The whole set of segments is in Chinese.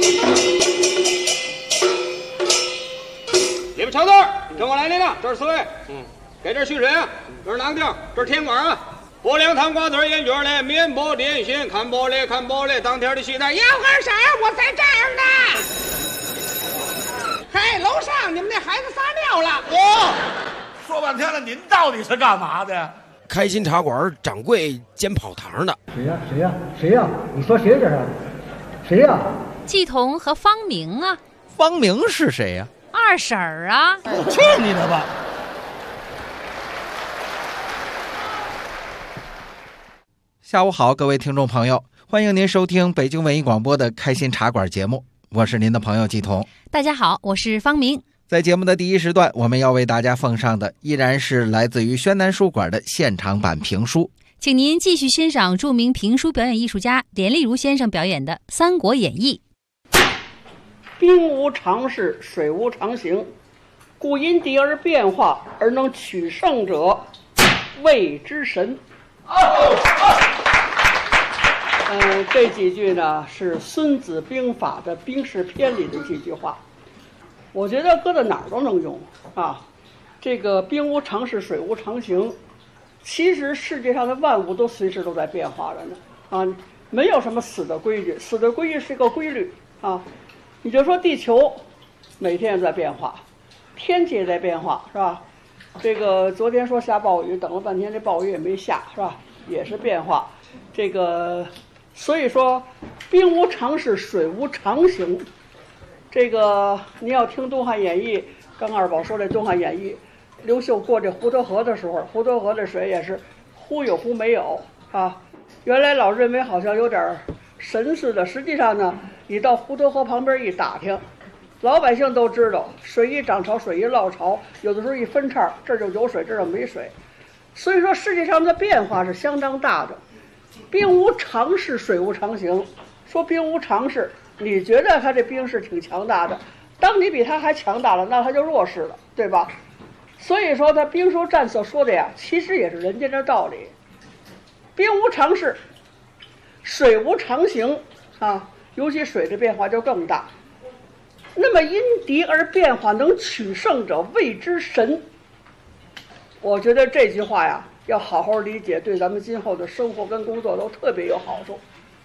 你们小子跟我来领了，这是四位。给这蓄水啊，这是囊丁，这是甜瓜啊。拨凉糖瓜子眼卷嘞，面包点心，看玻璃看玻璃，当天的西餐要喝啥？我在这儿呢。嘿，楼上你们那孩子撒尿了。 说半天了，您到底是干嘛的？ 开心茶馆掌柜兼跑堂的。 谁呀？你说谁这是？谁呀？ 季彤和方明啊。 方明是谁呀？ 二婶儿啊。 去你的吧！ 下午好，各位听众朋友，欢迎您收听北京文艺广播的开心茶馆节目，我是您的朋友季彤。 大家好，我是方明。 在节目的第一时段，我们要为大家奉上的依然是来自于宣南书馆的现场版评书， 请您继续欣赏著名评书表演艺术家连丽如先生表演的《三国演义》。 兵无常势，水无常形，故因敌而变化，而能取胜者，谓之神。这几句呢是《孙子兵法》的兵士篇里的几句话，我觉得搁到哪儿都能用啊。这个兵无常势，水无常形，其实世界上的万物都随时都在变化着呢啊，没有什么死的规矩，死的规矩是一个规律啊。你就说地球每天也在变化，天气也在变化，是吧？这个昨天说下暴雨，等了半天这暴雨也没下，是吧？也是变化。这个所以说兵无常势，水无常形。这个你要听东汉演义，刚二宝说这东汉演义，刘秀过这滹沱河的时候，滹沱河的水也是忽有忽没有啊。原来老认为好像有点神似的，实际上呢，你到滹沱河旁边一打听，老百姓都知道，水一涨潮，水一落潮，有的时候一分叉，这儿就有水，这儿就没水。所以说世界上的变化是相当大的。兵无常势，水无常形。说兵无常势，你觉得他这兵是挺强大的，当你比他还强大了，那他就弱势了，对吧？所以说他兵书战所说的呀，其实也是人家的道理。兵无常势，水无常形啊，尤其水的变化就更大。那么因敌而变化，能取胜者，谓之神。我觉得这句话呀，要好好理解，对咱们今后的生活跟工作都特别有好处。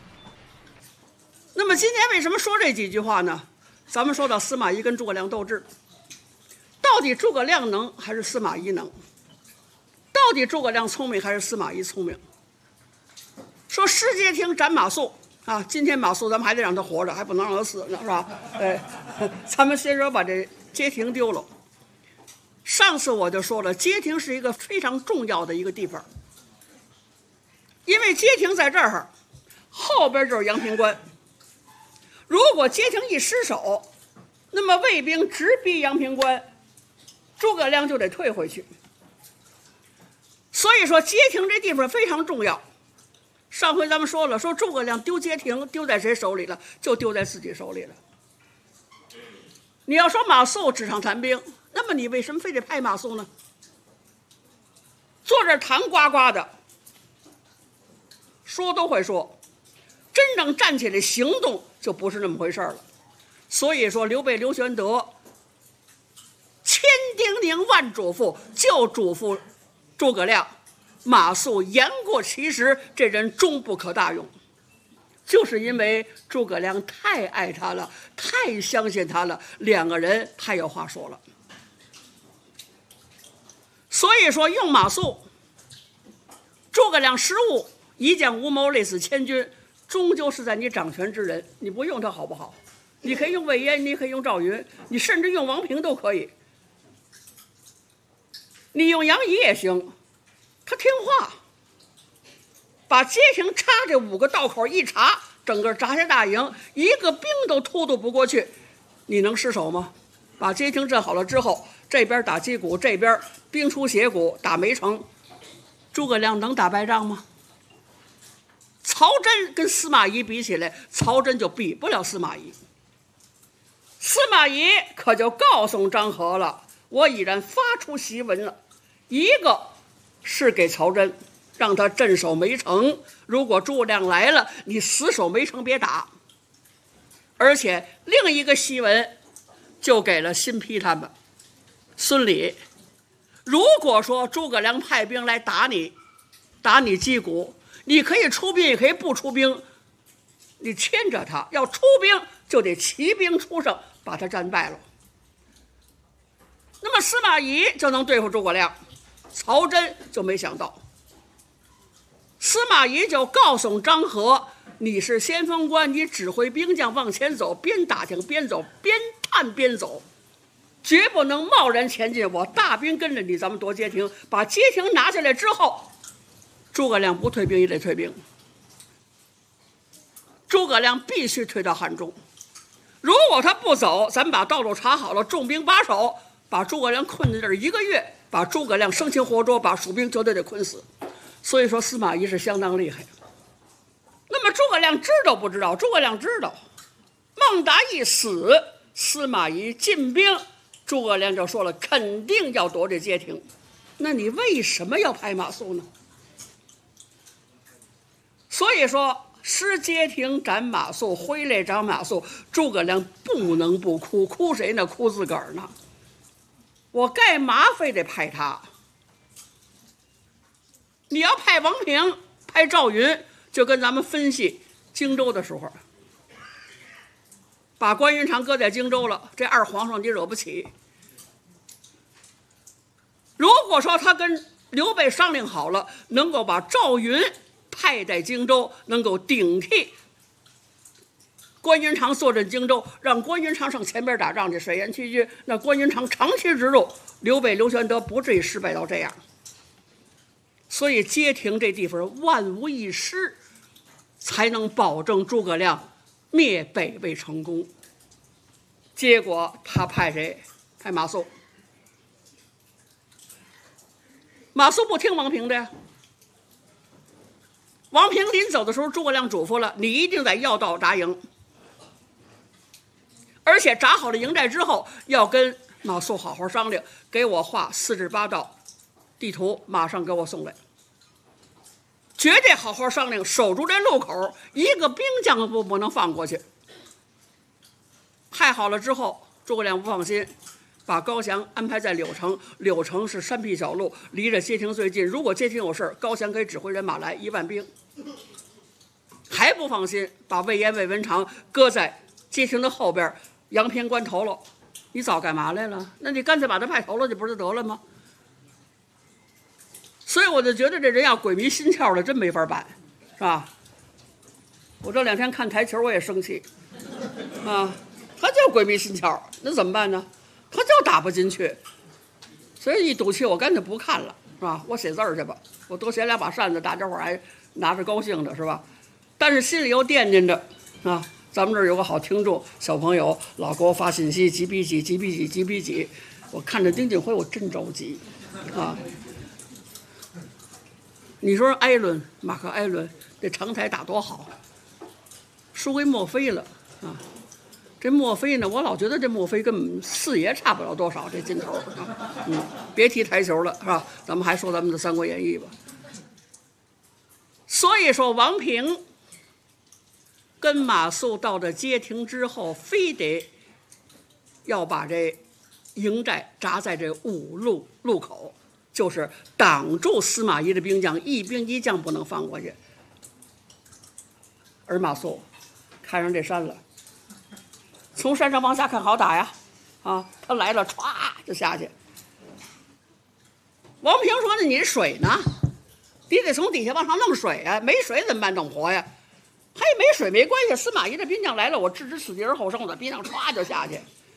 那么今天为什么说这几句话呢？咱们说到司马懿跟诸葛亮斗智，到底诸葛亮能还是司马懿能？到底诸葛亮聪明还是司马懿聪明？说失街亭斩马谡啊，今天马谡咱们还得让他活着，还不能让他死呢，是吧？咱们先说把这街亭丢了。上次我就说了，街亭是一个非常重要的一个地方，因为街亭在这儿，后边就是阳平关。如果街亭一失守，那么魏兵直逼阳平关，诸葛亮就得退回去。所以说街亭这地方非常重要。上回咱们说了，说诸葛亮丢街亭丢在谁手里了？就丢在自己手里了。你要说马谡纸上谈兵，那么你为什么非得派马谡呢？坐这谈呱呱的，说都会说，真正站起来行动就不是那么回事了。所以说刘备刘玄德千叮咛万嘱咐，就嘱咐诸葛亮，马谡言过其实，这人终不可大用。就是因为诸葛亮太爱他了，太相信他了，两个人太有话说了。所以说用马谡，诸葛亮失误，一将无谋，累死千军，终究是在你掌权之人，你不用他好不好？你可以用魏延，你可以用赵云，你甚至用王平都可以，你用杨仪也行，他听话。把街亭插这5个道口一查，整个扎下大营，一个兵都突突不过去，你能失手吗？把街亭镇好了之后，这边打击鼓，这边兵出血谷，打梅城，诸葛亮能打败仗吗？曹真跟司马懿比起来，曹真就比不了司马懿。司马懿可就告诉张合了，我已然发出檄文了，一个是给曹真，让他镇守梅城，如果诸葛亮来了，你死守梅城别打。 而且另一个檄文就给了辛毗他们。孙礼，如果说诸葛亮派兵来打你击鼓，你可以出兵也可以不出兵，你牵着他，要出兵就得骑兵出胜，把他战败了。那么司马懿就能对付诸葛亮，曹真就没想到。司马懿就告诉张合，你是先锋官，你指挥兵将往前走，边打听边走，边探边走，绝不能贸然前进。我大兵跟着你，咱们夺街亭，把街亭拿下来之后，诸葛亮不退兵也得退兵。诸葛亮必须退到汉中，如果他不走，咱们把道路查好了，重兵把守，把诸葛亮困在这儿1个月，把诸葛亮生擒活捉，把蜀兵就得困死。所以说司马懿是相当厉害。那么诸葛亮知道不知道？诸葛亮知道。孟达一死，司马懿进兵，诸葛亮就说了，肯定要夺这街亭。那你为什么要派马谡呢？所以说失街亭斩马谡，挥泪斩马谡，诸葛亮不能不哭。哭谁呢？哭自个儿呢。我干嘛非得派他？你要派王平，派赵云，就跟咱们分析荆州的时候，把关云长搁在荆州了，这二皇上你惹不起。如果说他跟刘备商量好了，能够把赵云派在荆州，能够顶替关云长坐镇荆州，让关云长上前边打仗去，水淹七军，那关云长长驱直入，刘备刘玄德不至于失败到这样。所以街亭这地方万无一失，才能保证诸葛亮灭北魏成功。结果他派谁？派马谡。马谡不听王平的呀。王平临走的时候，诸葛亮嘱咐了，你一定在要道扎营，而且扎好了营寨之后，要跟马谡好好商量，给我画4至8道地图，马上给我送来。绝对好好商量，守住这路口，一个兵将都不能放过去。派好了之后，诸葛亮不放心，把高翔安排在柳城。柳城是山僻小路，离着街亭最近，如果街亭有事，高翔可以指挥人马来1万兵。还不放心，把魏延、魏文长搁在街亭的后边，阳平关头了。你早干嘛来了？那你干脆把他派头了去不是得了吗？所以我就觉得这人要鬼迷心窍的，真没法办，是吧？我这2天看台球我也生气，啊，他就鬼迷心窍，那怎么办呢？他就打不进去，所以一赌气我干脆不看了，是吧？我写字儿去吧，我多写2把扇子，大家伙还拿着高兴的，是吧？但是心里又惦记着，啊，咱们这儿有个好听众小朋友老给我发信息，几比几，几比几，几比几，我看着丁俊晖我真着急，啊。你说艾伦，马克艾伦这长台打多好，输给墨菲了啊！这墨菲呢，我老觉得这墨菲跟4爷差不了多少，这劲头啊！别提台球了，是吧？咱们还说咱们的《三国演义》吧。所以说，王平跟马谡到了街亭之后，非得要把这营寨扎在这5路口。就是挡住司马懿的兵将，一兵一将不能放过去。而马谡看上这山了，从山上往下看好打呀，啊，他来了，歘就下去。王平说：“那你水呢？你得从底下往上弄水啊，没水怎么办？弄活呀？还没水没关系，司马懿的兵将来了，我置之死地而后生，我的兵将歘就下去。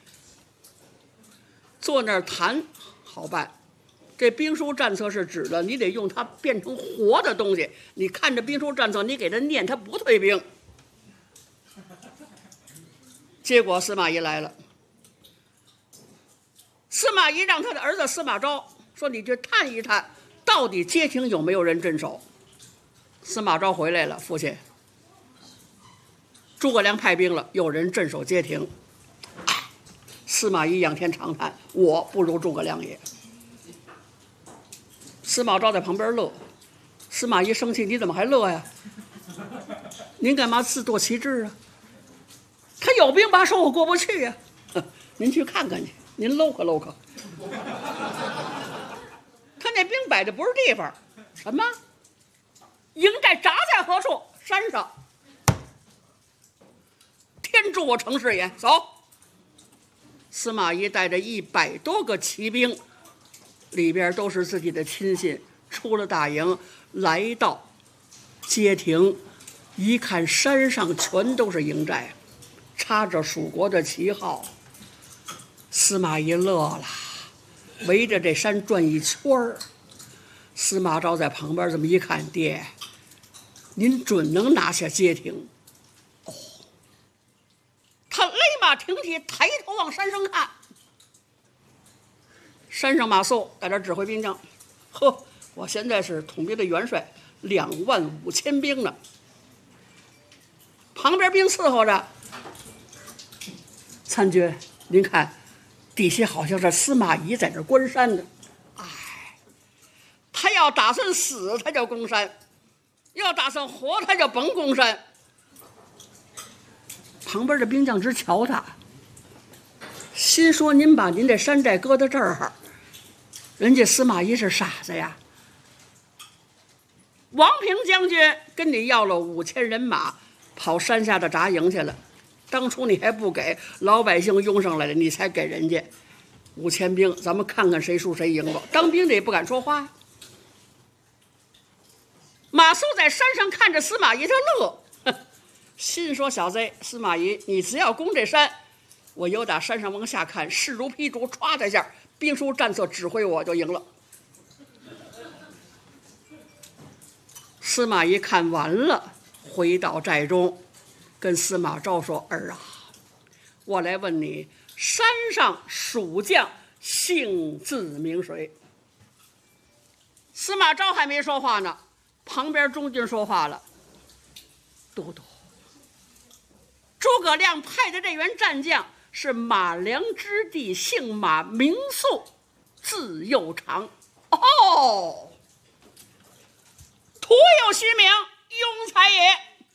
坐那儿谈好办。”这兵书战策是指的，你得用它变成活的东西。你看着兵书战策，你给他念，他不退兵。结果司马懿来了，司马懿让他的儿子司马昭说：“你去探一探，到底街亭有没有人镇守。”司马昭回来了，父亲，诸葛亮派兵了，有人镇守街亭。司马懿仰天长叹：“我不如诸葛亮也。”司马昭在旁边乐，司马懿生气：“你怎么还乐呀？您干嘛自作其志啊？ 他有兵把守我过不去呀、您去看看去，您搂可搂可。他那兵摆的不是地方，什么？营寨扎在何处？山上。天助我程师爷，走！司马懿带着100多个骑兵，里边都是自己的亲信，出了大营，来到街亭，一看山上全都是营寨，插着蜀国的旗号。司马懿乐了，围着这山转一圈儿。司马昭在旁边这么一看，爹，您准能拿下街亭？哦，他勒马挺起，抬头往山上看。山上马谡在这指挥兵将，呵，我现在是统兵的元帅，25000兵呢。旁边兵伺候着。参军，您看，底下好像是司马懿在这观山呢。哎，他要打算死，他就攻山；要打算活，他就甭攻山。旁边的兵将直瞧他，心说：“您把您这山寨搁到这儿，人家司马懿是傻子呀。”王平将军跟你要了5000人马，跑山下的扎营去了。当初你还不给，老百姓拥上来了，你才给人家5000兵。咱们看看谁输谁赢吧。当兵的也不敢说话。马谡在山上看着司马懿，他乐，心说：小子，司马懿，你只要攻这山，我由打山上往下看，势如劈竹，歘的一下，兵书战策指挥我就赢了。司马懿看完了，回到寨中，跟司马昭说：“儿啊，我来问你，山上蜀将姓字名谁？”司马昭还没说话呢，旁边中军说话了：“都督，诸葛亮派的这员战将是马良之弟，姓马，名肃，字幼长。哦，徒有虚名，庸才也。”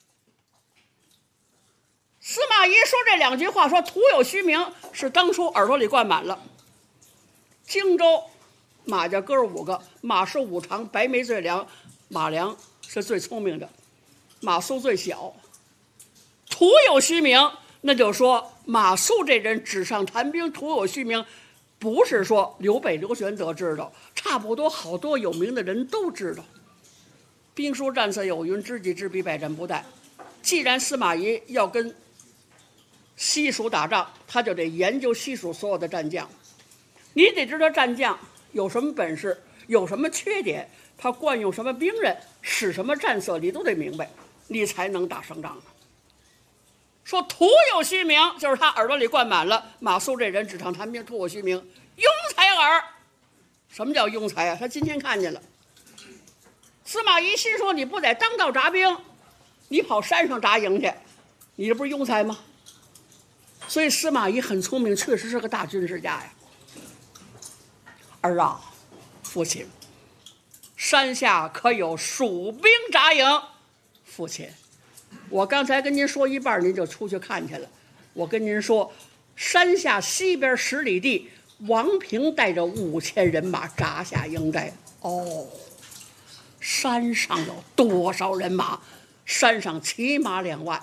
司马懿说这2句话，说徒有虚名，是当初耳朵里灌满了。荆州马家哥5个，马寿五常，白眉最良，马良是最聪明的，马谡最小。徒有虚名，那就说马谡这人纸上谈兵，徒有虚名，不是说刘备、刘玄德知道，差不多好多有名的人都知道。兵书战策有云：知己知彼，百战不殆。既然司马懿要跟西蜀打仗，他就得研究西蜀所有的战将。你得知道战将有什么本事，有什么缺点，他惯用什么兵刃，使什么战策，你都得明白，你才能打胜仗。说徒有虚名，就是他耳朵里灌满了马谡这人纸上谈兵，徒有虚名，庸才耳。什么叫庸才啊？他今天看见了。司马懿心说：你不在当道扎兵，你跑山上扎营去，你这不是庸才吗？所以司马懿很聪明，确实是个大军事家呀。儿啊，父亲，山下可有蜀兵扎营？父亲，我刚才跟您说一半，您就出去看去了。我跟您说，山下西边10里地，王平带着5000人马扎下营寨。哦，山上有多少人马？山上起码2万。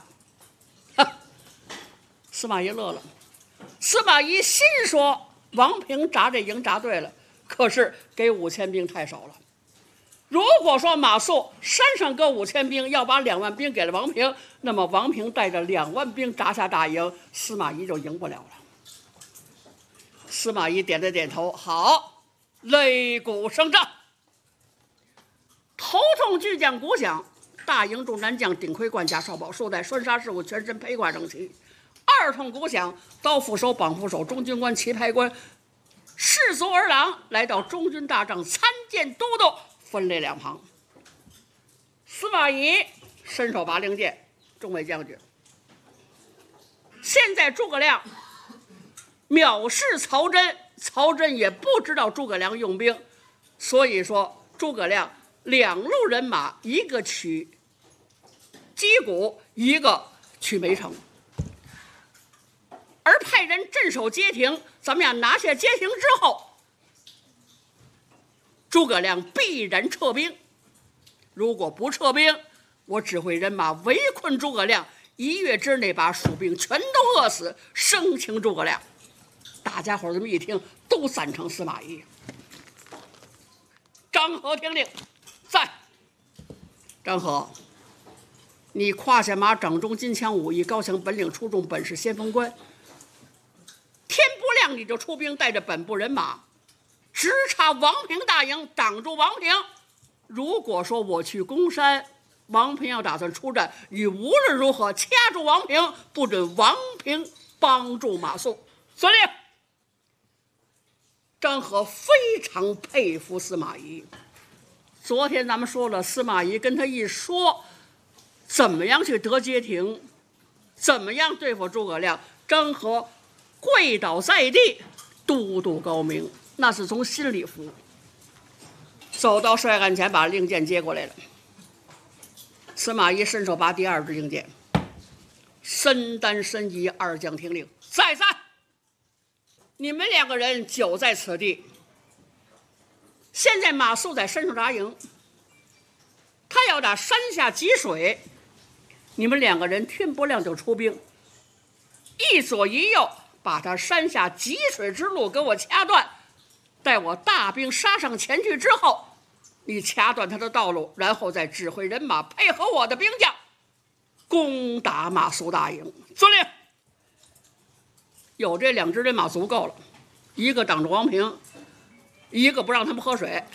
司马懿乐了。司马懿心说：王平扎这营扎对了，可是给5000兵太少了。如果说马谡山上搁5000兵，要把2万兵给了王平，那么王平带着2万兵扎下大营，司马懿就赢不了了。司马懿点了点头，好，擂鼓声仗。头痛巨将鼓响，大营众战将顶盔贯甲，少宝束带，拴纱饰物，全身披挂整齐。二通鼓响，刀斧手、绑斧手、中军官、旗牌官、士卒儿郎来到中军大帐，参见都督，分列两旁。司马懿伸手拔令箭，众位将军，现在诸葛亮藐视曹真，曹真也不知道诸葛亮用兵，所以说诸葛亮2路人马，一个取击鼓，一个取梅城。 人镇守街亭，怎么样？拿下街亭之后，诸葛亮必然撤兵。如果不撤兵，我指挥人马围困诸葛亮，1月之内把蜀兵全都饿死，生擒诸葛亮。大家伙这么一听，都赞成司马懿。张合听令，在。张合，你胯下马，掌中金枪，武艺高强，本领出众，本是先锋官。天不亮你就出兵，带着本部人马，直插王平大营，挡住王平。如果说我去攻山，王平要打算出战，你无论如何掐住王平，不准王平帮助马谡。司令。张合非常佩服司马懿。昨天咱们说了，司马懿跟他一说怎么样去得街亭，怎么样对付诸葛亮，张合跪倒在地，嘟嘟高明，那是从心里服。走到帅案前，把令箭接过来了。司马懿伸手拔第2支令箭，申丹、申仪2将听令，再三。你们2个人久在此地，现在马谡在山上扎营，他要打山下汲水，你们2个人天不亮就出兵，一左一右把他山下汲水之路给我掐断，待我大兵杀上前去之后，你掐断他的道路，然后再指挥人马配合我的兵将攻打马谡大营。遵令。有这2支人马足够了，一个挡住王平，一个不让他们喝水。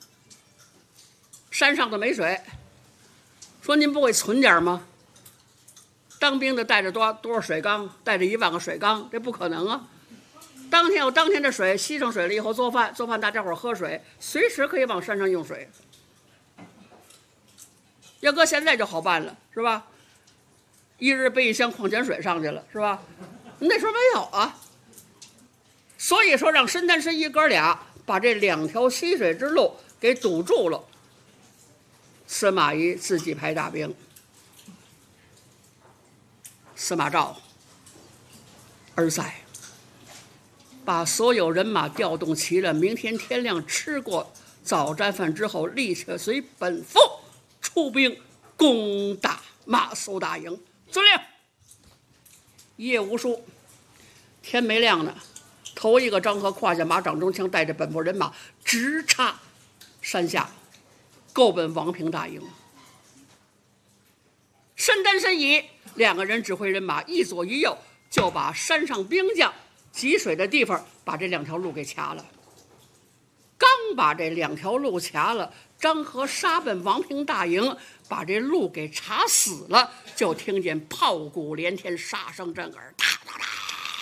山上的没水，说您不会存点吗？当兵的带着多少水缸？带着1万个水缸，这不可能啊！当天有当天的水，吸上水了以后做饭大家伙喝水，随时可以往山上用水。要搁现在就好办了，是吧？一日背1箱矿泉水上去了，是吧？那时候没有啊，所以说让申丹、申仪哥俩把这2条溪水之路给堵住了。司马懿自己派大兵，司马昭、儿载把所有人马调动齐了，明天天亮吃过早战饭之后，立刻随本部出兵攻打马谡大营。遵令。一夜无书，天没亮呢，头一个张合胯下马，掌中枪，带着本部人马直插山下，够奔王平大营。申丹、申仪2个人指挥人马，一左一右就把山上兵将汲水的地方把这2条路给掐了。刚把这2条路掐了，张合杀奔王平大营，把这路给查死了，就听见炮鼓连天，杀声震耳，哒哒哒。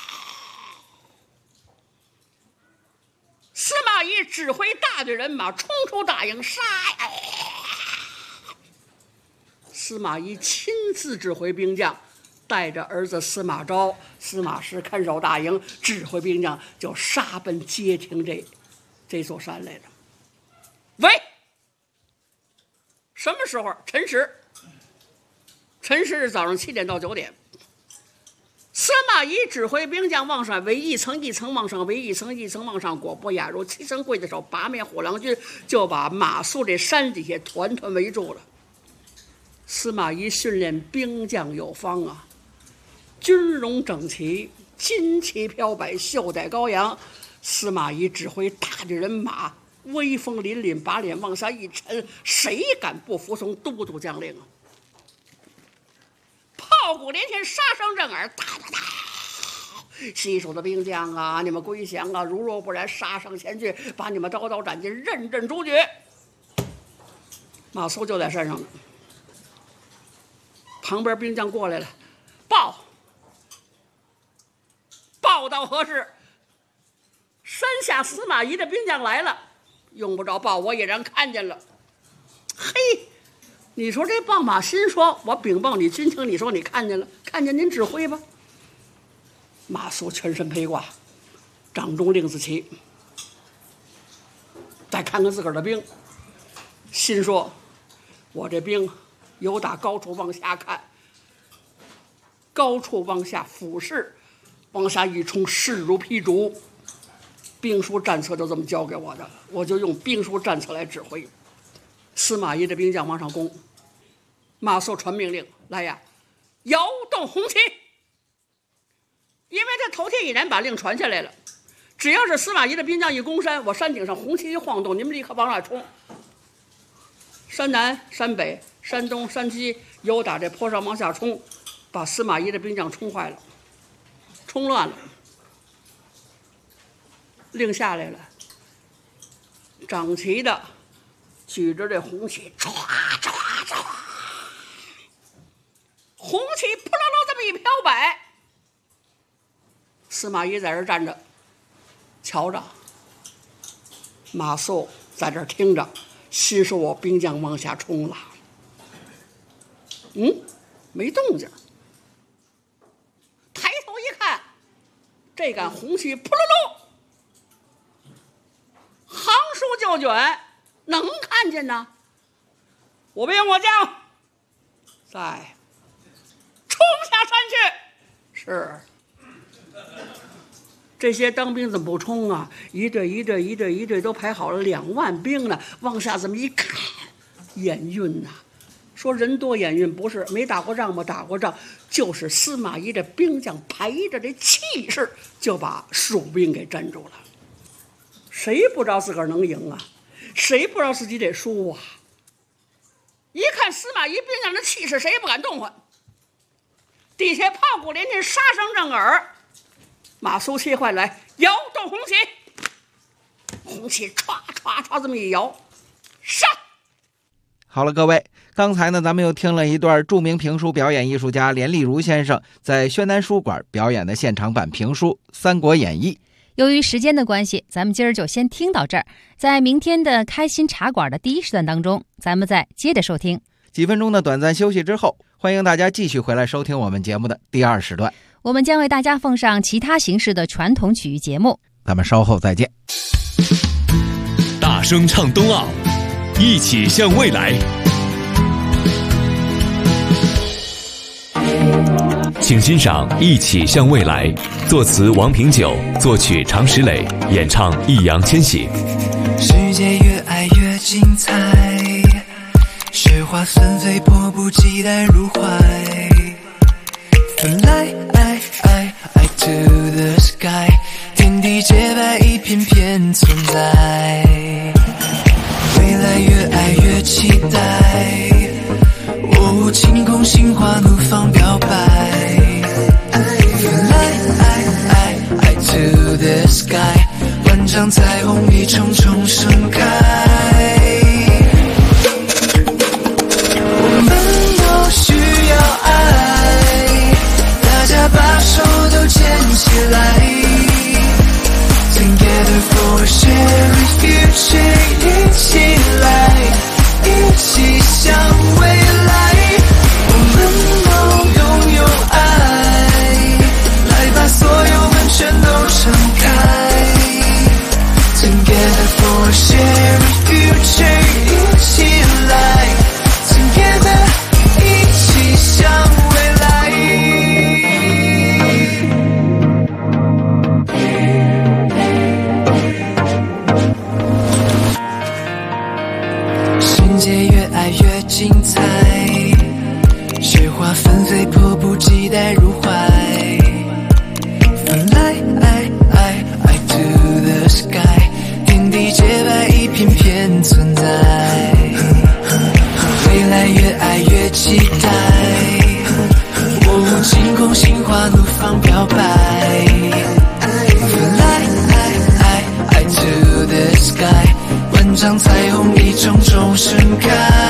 司马懿指挥大队人马冲出大营，杀呀！司马懿亲自指挥兵将，带着儿子司马昭、司马师看守大营，指挥兵将就杀奔街亭这座山来了。喂，什么时候？辰时。辰时是早上7点到9点。司马懿指挥兵将往上围，一层一层往上围，一层一层往上裹，不亚如7层刽子手拔灭虎狼军，就把马谡这山底下团团围住了。司马懿训练兵将有方啊，军容整齐，旌旗飘摆，袖带高扬。司马懿指挥大队人马，威风凛凛，把脸往下一沉，谁敢不服从都督将令啊？炮鼓连天，杀声震耳，哒哒哒！西蜀的兵将啊，你们归降啊！如若不然，杀上前去，把你们刀刀斩尽，认朕诛绝。马谡就在山上呢，旁边兵将过来了，报到何事？山下司马懿的兵将来了，用不着报，我已然看见了。嘿，你说这报马心说，我禀报你军情，你说你看见了，看见您指挥吧。马谡全身披挂，掌中令字旗，再看看自个儿的兵，心说我这兵由打高处往下看，高处往下俯视， 往下一冲，势如劈竹。兵书战策就这么教给我的，我就用兵书战策来指挥。司马懿的兵将往上攻，马谡传命令来呀，摇动红旗。因为他头天已然把令传下来了，只要是司马懿的兵将一攻山，我山顶上红旗一晃动，你们立刻往上冲。山南、山北、山东、山西由打这坡上往下冲，把司马懿的兵将冲坏了，冲乱了。令下来了，掌旗的举着这红旗，唰唰唰，红旗扑噜噜这么一飘摆。司马懿在这儿站着，瞧着，马谡在这儿听着，心说我兵将往下冲了。没动静。抬头一看，这杆红旗扑噜噜，行书就卷，能看见呢。我兵我将再冲下山去。是。这些当兵怎么不冲啊？一队都排好了，2万兵呢，往下这么一看，眼晕呐。说人多眼晕，不是没打过仗吗？打过仗，就是司马懿这兵将排着这气势，就把蜀兵给镇住了。谁不知道自个儿能赢啊？谁不知道自己得输啊？一看司马懿兵将的气势，谁也不敢动唤。底下炮鼓连天，杀声震耳。马谡气坏来，摇动红旗，红旗歘歘歘这么一摇，上。 好了，各位，刚才呢，咱们又听了一段著名评书表演艺术家连丽如先生在宣南书馆表演的现场版评书《三国演义》。 由于时间的关系，咱们今儿就先听到这儿。在明天的开心茶馆的第1时段当中，咱们再接着收听。 几分钟的短暂休息之后，欢迎大家继续回来收听我们节目的第2时段。 我们将为大家奉上其他形式的传统曲艺节目， 咱们稍后再见。 大声唱冬奥，一起向未来。请欣赏《一起向未来》，作词王平久，作曲常石磊，演唱易烊千玺。 世界越爱越精彩，雪花纷飞，迫不及待入怀。Fly to the sky， 天地洁白，一片片存在。未来越爱越期待，晴空心花怒放表白。Fly to the sky， 万丈彩虹一重重盛开。我们都需要爱，大家把手都牵起来。Together for a shared future， 一起来，一起向未来。我们都拥有爱，来把所有门全都敞开。Together for a shared future， 一起来 Together， 一起向未来。世界越爱越精彩，雪花纷飞，迫不及待入怀。Fly to the sky， 天地洁白，一片片存在。未来越爱越期待，晴空心花怒放表白。Fly to the sky， 万丈彩虹一重重盛开。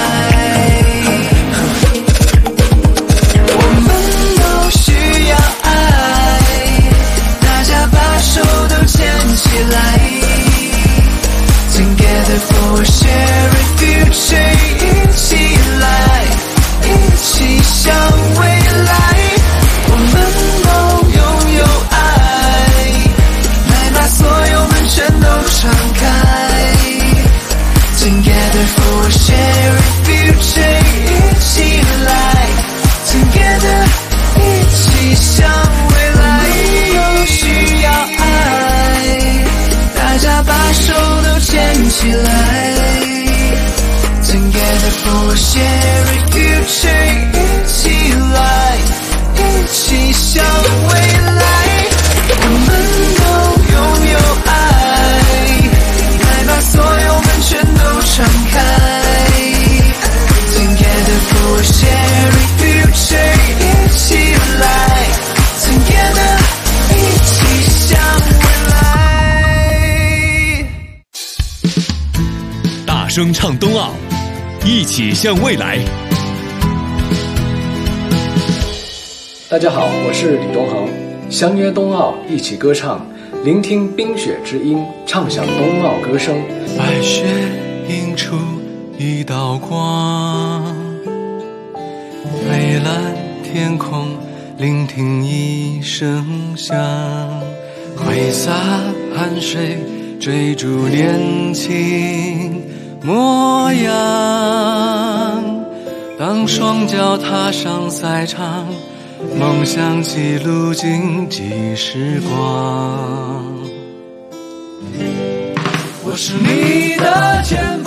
我们都需要爱，大家把手都牵起来。Together for a shared future， 一起来，一起向未来。我们都拥有爱，来把所有门全都敞开。Together for a shared future， 一起来 Together， 一起向未来。 声唱冬奥，一起向未来。 大家好，我是李东恒，相约冬奥，一起歌唱，聆听冰雪之音，唱响冬奥歌声。 白雪映出一道光，蔚蓝天空聆听一声响，挥洒汗水追逐年轻模样。当双脚踏上赛场，梦想记录竞技时光。我是你的肩膀，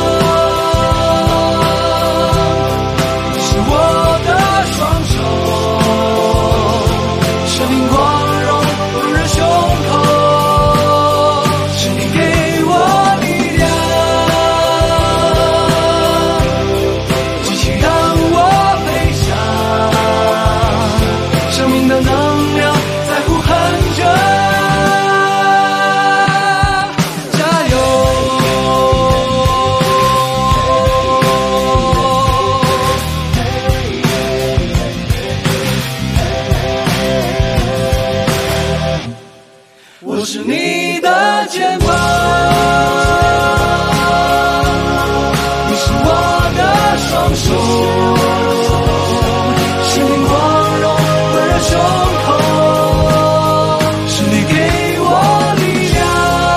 你是我的双手，生命光荣不忍胸口，是你给我力量，激情让我飞翔，生命的能量在呼喊着。我是你的肩膀，你是我的双手，生命光荣温热胸口，是你给我力量，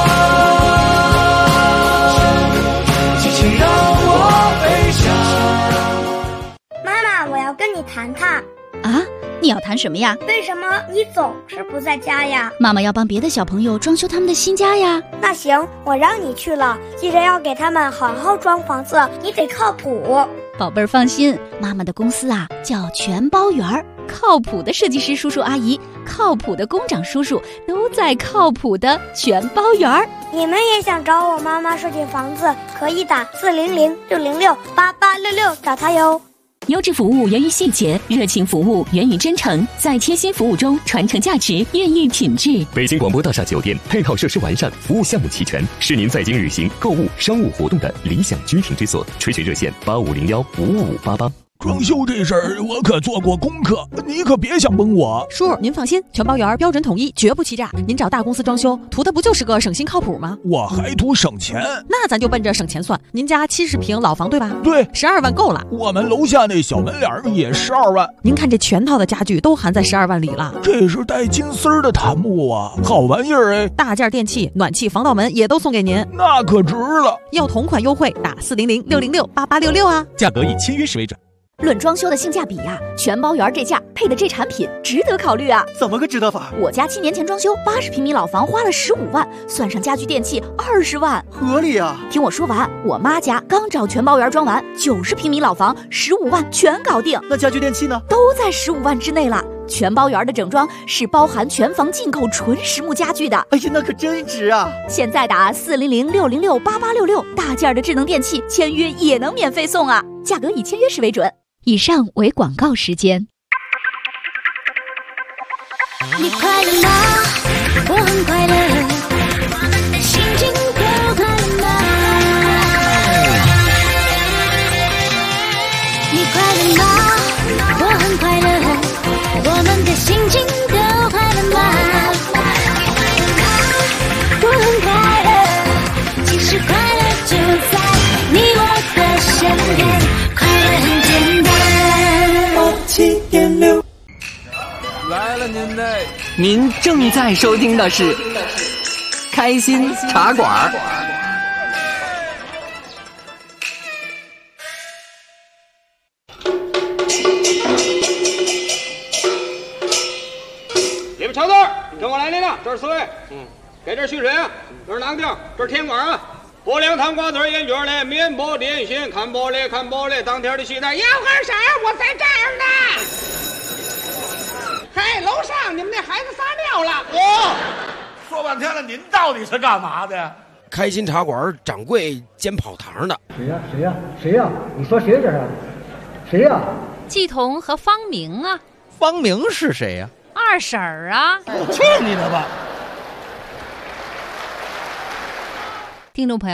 激情让我飞翔。 妈妈，我要跟你谈谈。 啊，你要谈什么呀？ 为什么你总是不在家呀？ 妈妈要帮别的小朋友装修他们的新家呀。 那行，我让你去了，记得要给他们好好装房子，你得靠谱。 宝贝儿放心，妈妈的公司啊叫全包园儿，靠谱的设计师叔叔阿姨，靠谱的工长叔叔都在靠谱的全包园儿。 你们也想找我妈妈设计房子，可以打400-606-8866找她哟。 优质服务源于细节，热情服务源于真诚，在贴心服务中传承价值，孕育品质。 北京广播大厦酒店配套设施完善，服务项目齐全，是您在京旅行、购物、商务活动的理想居停之所。垂询热线8501-55588。 装修这事儿我可做过功课，你可别想蒙我。 叔，您放心，全包园标准统一，绝不欺诈。您找大公司装修，图的不就是个省心靠谱吗？ 我还图省钱， 那咱就奔着省钱算。您家70平老房对吧？ 对 ，12万够了。 我们楼下那小门脸也12万。 您看这全套的家具都含在12万里了。 这是带金丝儿的檀木啊，好玩意儿哎！ 大件电器、暖气、防盗门也都送给您， 那可值了。 要同款优惠，打400-606-8866啊。 价格以签约时为准。 论装修的性价比呀，全包园这价配的这产品值得考虑啊！ 怎么个值得法？ 我家7年前装修，80平米老房花了15万，算上家具电器20万， 合理啊！ 听我说完，我妈家刚找全包园装完，90平米老房15万全搞定。 那家具电器呢？ 都在15万之内了。全包园的整装是包含全房进口纯实木家具的。 哎呀，那可真值啊！ 现在打400-606-8866，大件的智能电器签约也能免费送啊！价格以签约时为准。以上为广告时间。 你快乐吗？我很快乐，我们的心情都快乐吗？你快乐吗？我很快乐，我们的心情都快乐吗？我很快乐，其实快乐就在你我的身边，快乐很简单。7.6 来了您的，您正在收听的是开心茶馆。 你们瞧这儿，跟我来领导，这是4位，给这蓄水啊，这是囊丁，这是甜瓜啊。拨凉糖瓜子烟卷嘞，面包点心，看玻璃看玻璃，当天的西单要干啥？我在这儿呢。嘿，楼上你们那孩子撒尿了。 说半天了，您到底是干嘛的？ 开心茶馆掌柜兼跑堂的。 谁呀？你说谁这是？谁呀？ 季彤和方明啊。 方明是谁呀？ 二婶儿啊。 去你的吧！ 听众朋友，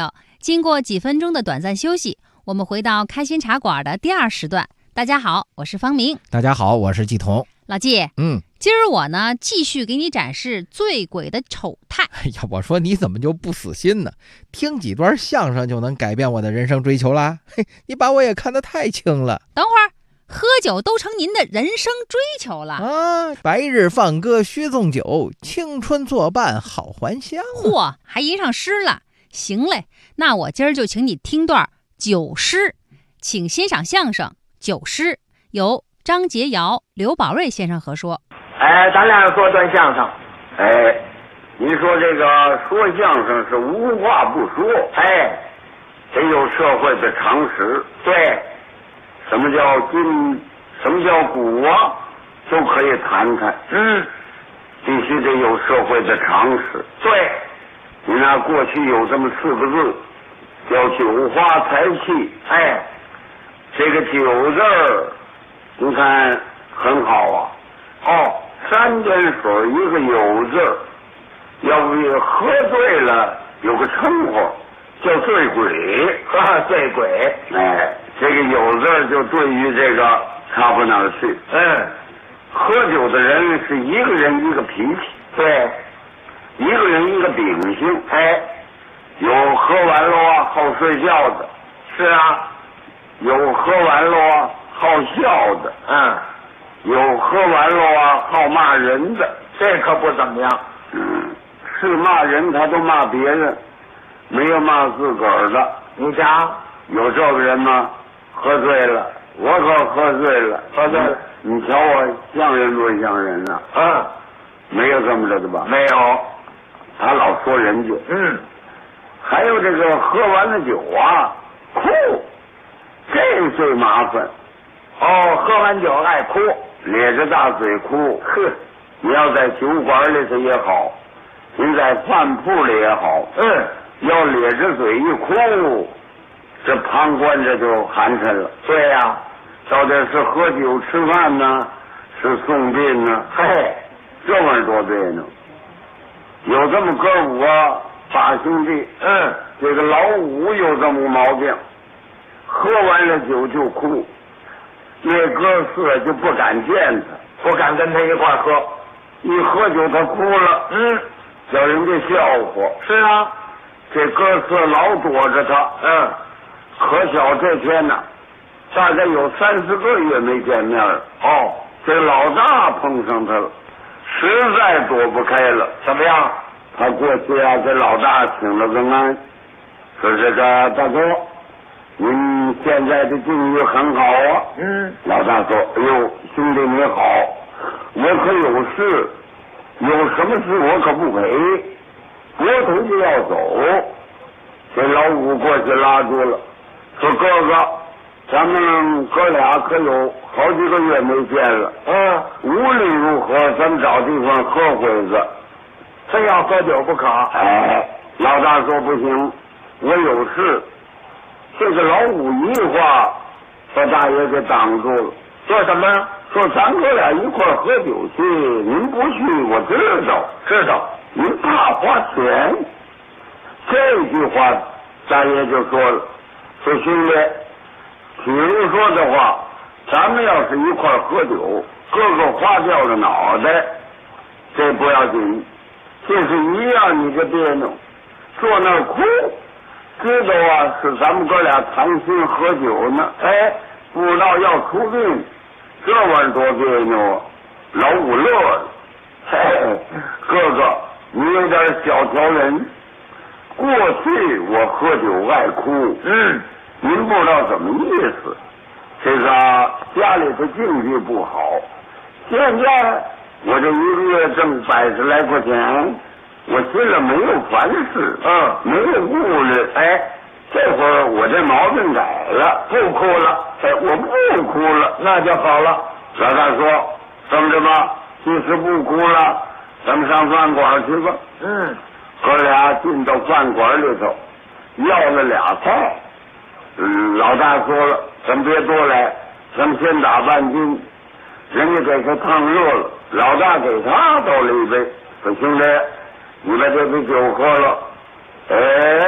经过几分钟的短暂休息，我们回到开心茶馆的第2时段。大家好，我是方明。 大家好，我是季彤。 老季，今儿我呢继续给你展示醉鬼的丑态。 哎呀，我说你怎么就不死心呢？听几段相声就能改变我的人生追求啦？嘿，你把我也看得太轻了。 等会儿，喝酒都成您的人生追求了啊！白日放歌须纵酒，青春作伴好还乡。 嚯，还吟上诗了。行嘞，那我今儿就请你听段酒诗，请欣赏相声《酒诗》，由张杰尧、刘宝瑞先生合说。 咱俩说段相声。您说这个说相声是无话不说，得有社会的常识。对，什么叫今，什么叫古啊，都可以谈谈。必须得有社会的常识。对，你那过去有这么4个字，叫酒花财气。这个酒字儿，你看很好啊。3点水一个有字，要不喝醉了有个称呼叫醉鬼。醉鬼。这个有字就对于这个差不哪儿去。喝酒的人是一个人一个脾气。对，一个人一个秉性。有喝完了啊好睡觉的。是啊。有喝完了啊好笑的。有喝完了啊好骂人的。这可不怎么样。是骂人他都骂别人，没有骂自个儿的。你瞧，有这个人吗？喝醉了，我可喝醉了。喝醉了，你瞧我像人不像人呢？没有这么着的吧？没有，他老说人家。还有这个喝完了酒啊哭，这最麻烦。喝完酒爱哭，咧着大嘴哭。你要在酒馆里头也好，你在饭铺里也好，要咧着嘴一哭，这旁观着就寒碜了。对呀，到底是喝酒吃饭呢，是送殡呢？这玩意儿多别扭。有这么哥5个8兄弟，这个老5有这么个毛病，喝完了酒就哭，那哥4就不敢见他，不敢跟他一块喝。一喝酒他哭了，叫人家笑话。是啊，这哥4老躲着他。可巧这天呢，大概有30个月没见面了。这老大碰上他了，实在躲不开了。怎么样？他过去啊，给老大请了个安，说这个大哥，您现在的境遇很好啊。老大说：“哎呦，兄弟你好，我可有事，有什么事我可不陪，国头就要走。”这老5过去拉住了，说：“哥哥，咱们哥俩可有好几个月没见了。无论如何，咱们找地方喝会子。非要喝酒不可。”老大说：“不行，我有事。”这个老5一句话把大爷给挡住了。说什么？说咱哥俩一块喝酒去，您不去我知道，您怕花钱。这句话大爷就说了，说兄弟，比如说的话，咱们要是一块喝酒，个个花掉了脑袋，这不要紧，就是一样你这别扭，坐那儿哭，知道啊是咱们哥俩谈心喝酒呢，不知道要出殡，这玩意儿多别扭啊！老5乐了，哥哥，你有点小调人。过去我喝酒爱哭，您不知道怎么意思。这个家里头经济不好，现在我这一个月挣100来块钱，我心里没有烦事，没有顾虑。这会儿我这毛病改了，不哭了。我不哭了，那就好了。老大说：“这么着吧，即使不哭了，咱们上饭馆去吧。”哥俩进到饭馆里头，要了2菜。老大说了：“咱别多来，咱们先打半斤。”人家给他烫热了，老大给他倒了一杯，说：“兄弟，你把这杯酒喝了。”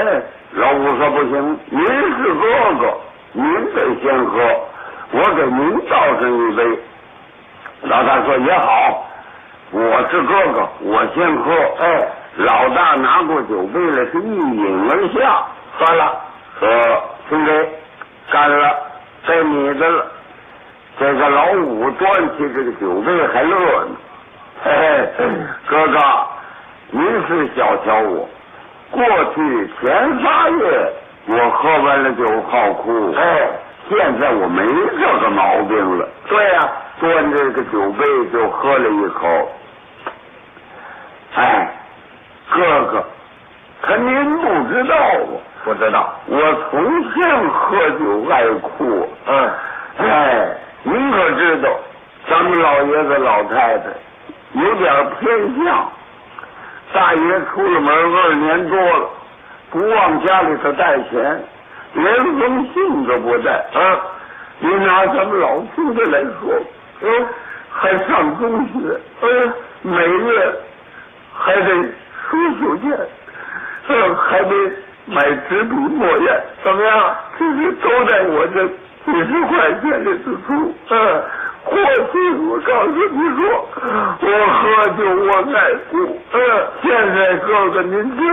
老五说不行，您是哥哥，您得先喝，我给您倒上一杯。老大说也好，我是哥哥，我先喝。哎，老大拿过酒杯来，是一饮而下，喝了。说兄弟，干了，该你的了。这个老五端起这个酒杯还乐呢。嘿嘿，哥哥，您是小瞧我。过去前8月我喝完了酒好哭，哎，现在我没这个毛病了。对呀，端这个酒杯就喝了一口。哎，哥哥，可您不知道啊？不知道，我从前喝酒爱哭。哎，您可知道，咱们老爷子老太太有点偏向。大爷出了门2年多了，不往家里头带钱，连封信都不带。你拿咱们老兄弟来说，还上中学，每月还得数钱，还得买纸笔墨砚，怎么样？这些都在我这几10块钱里头出。过去我告诉你说，我喝酒我爱哭。现在哥哥您听，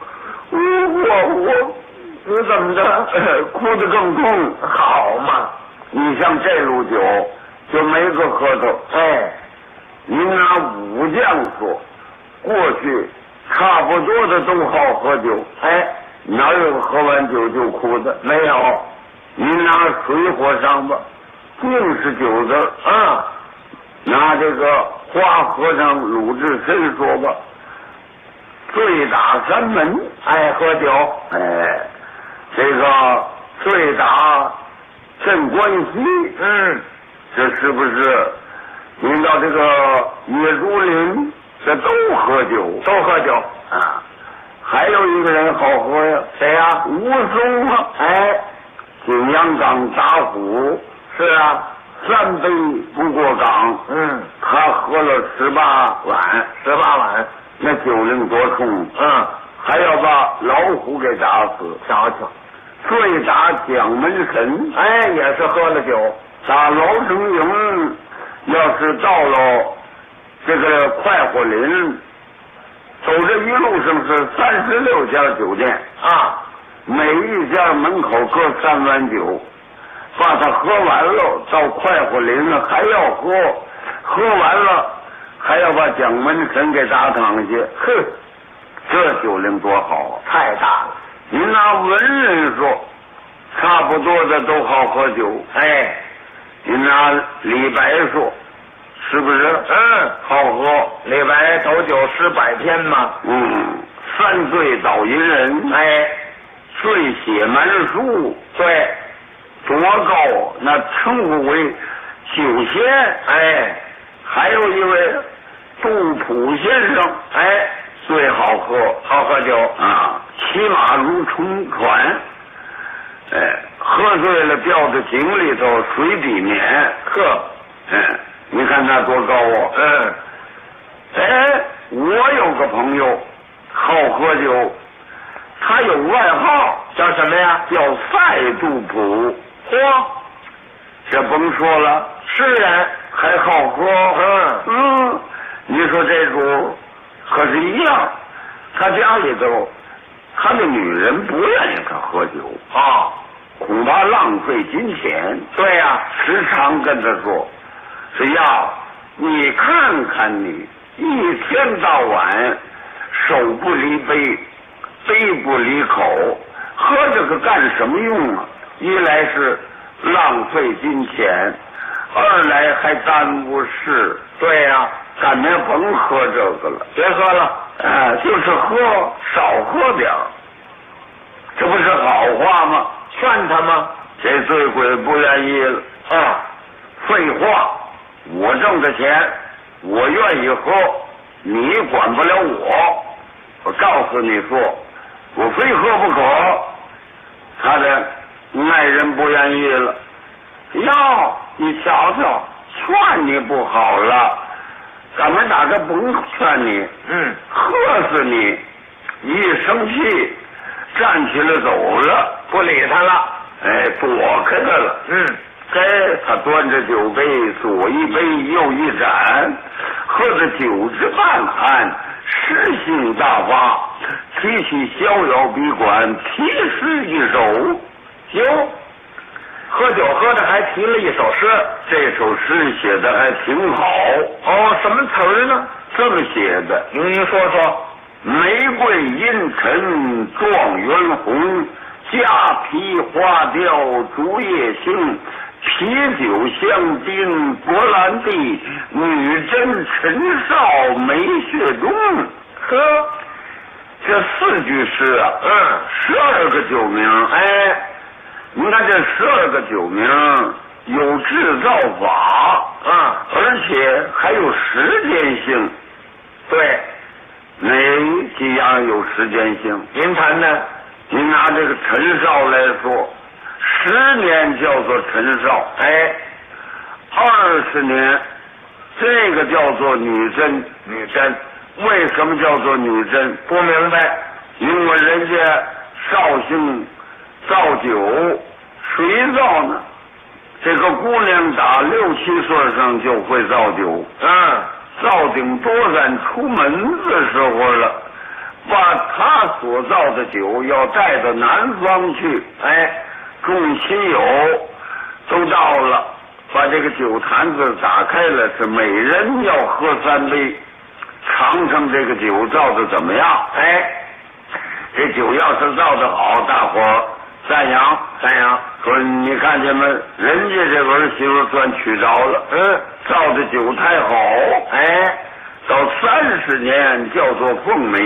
我你怎么着？哭得更痛，好嘛！你像这路酒就没个喝头。您拿武将说，过去差不多的都好喝酒。哪有喝完酒就哭的？没有。您拿水火上吧。净是酒字啊！拿这个花和尚鲁智深说吧，醉打山门，爱喝酒。这个醉打镇关西，这是不是？您到这个野猪林，这都喝酒，都喝酒啊！还有一个人好喝呀，谁呀？武松啊！景阳冈打虎。是啊，3杯不过岗。他喝了18碗，那酒龄多冲。还要把老虎给打死。瞧瞧，醉打蒋门神，也是喝了酒。打老城营，要是到了这个快活林，走这一路上是36家酒店啊，每一家门口各3碗酒。把它喝完了，到快活林了还要喝，喝完了还要把蒋门神给打躺下。这酒龄多好啊！太大了。您拿文人说，差不多的都好喝酒。您拿李白说，是不是？好喝。李白斗酒诗百篇嘛。3醉倒吟人。醉写满书。对。多高啊！那称呼为酒仙。还有一位杜甫先生，最好喝酒啊，骑马如冲船，喝醉了掉到井里头，水底免。你看他多高啊！我有个朋友好喝酒，他有外号叫什么呀？叫赛杜甫。这甭说了，是人还好喝。你说这主可是一样，他家里头他的女人不愿意他喝酒啊，恐怕浪费金钱。对呀，时常跟他说，是呀，你看看你一天到晚手不离杯，杯不离口，喝这个干什么用啊？一来是浪费金钱，二来还耽误事。对呀，赶明甭喝这个了，别喝了，就是喝少喝点儿，这不是好话吗？劝他吗？这醉鬼不愿意了啊！废话，我挣的钱，我愿意喝，你管不了我。我告诉你说，我非喝不可。他的爱人不愿意了，哟，你瞧瞧，劝你不好了，咱们打这甭劝你，喝死你！一生气站起来走了， 不理他了。 哎，躲开他了。他端着酒杯，左一杯右一盏，喝着酒至半酣，诗兴大发，提起逍遥笔管，题诗一首。 哟，喝酒喝的还提了一首诗， 这首诗写的还挺好。 哦，什么词儿呢？ 这么写的， 您说说。 玫瑰阴沉状元红，夹皮花雕竹叶青。啤酒香槟勃兰地，女真陈少梅雪冬。 呵， 这4句诗啊，12个酒名。哎，你看这12个酒名有制造法而且还有时间性。 对， 哪几样有时间性？ 您谈呢？ 您拿这个陈少来说，10年叫做陈少， 20年这个叫做女真。为什么叫做女真？ 不明白。 因为人家绍兴造酒，谁造呢？这个姑娘打6、7岁上就会造酒，造顶多咱出门的时候了，把她所造的酒要带到南方去，众亲友都到了，把这个酒坛子打开了，是每人要喝3杯，尝尝这个酒造的怎么样。这酒要是造的好，大伙儿赞扬，说你看见没，人家这儿媳妇算娶着了，造的酒太好，到30年叫做凤梅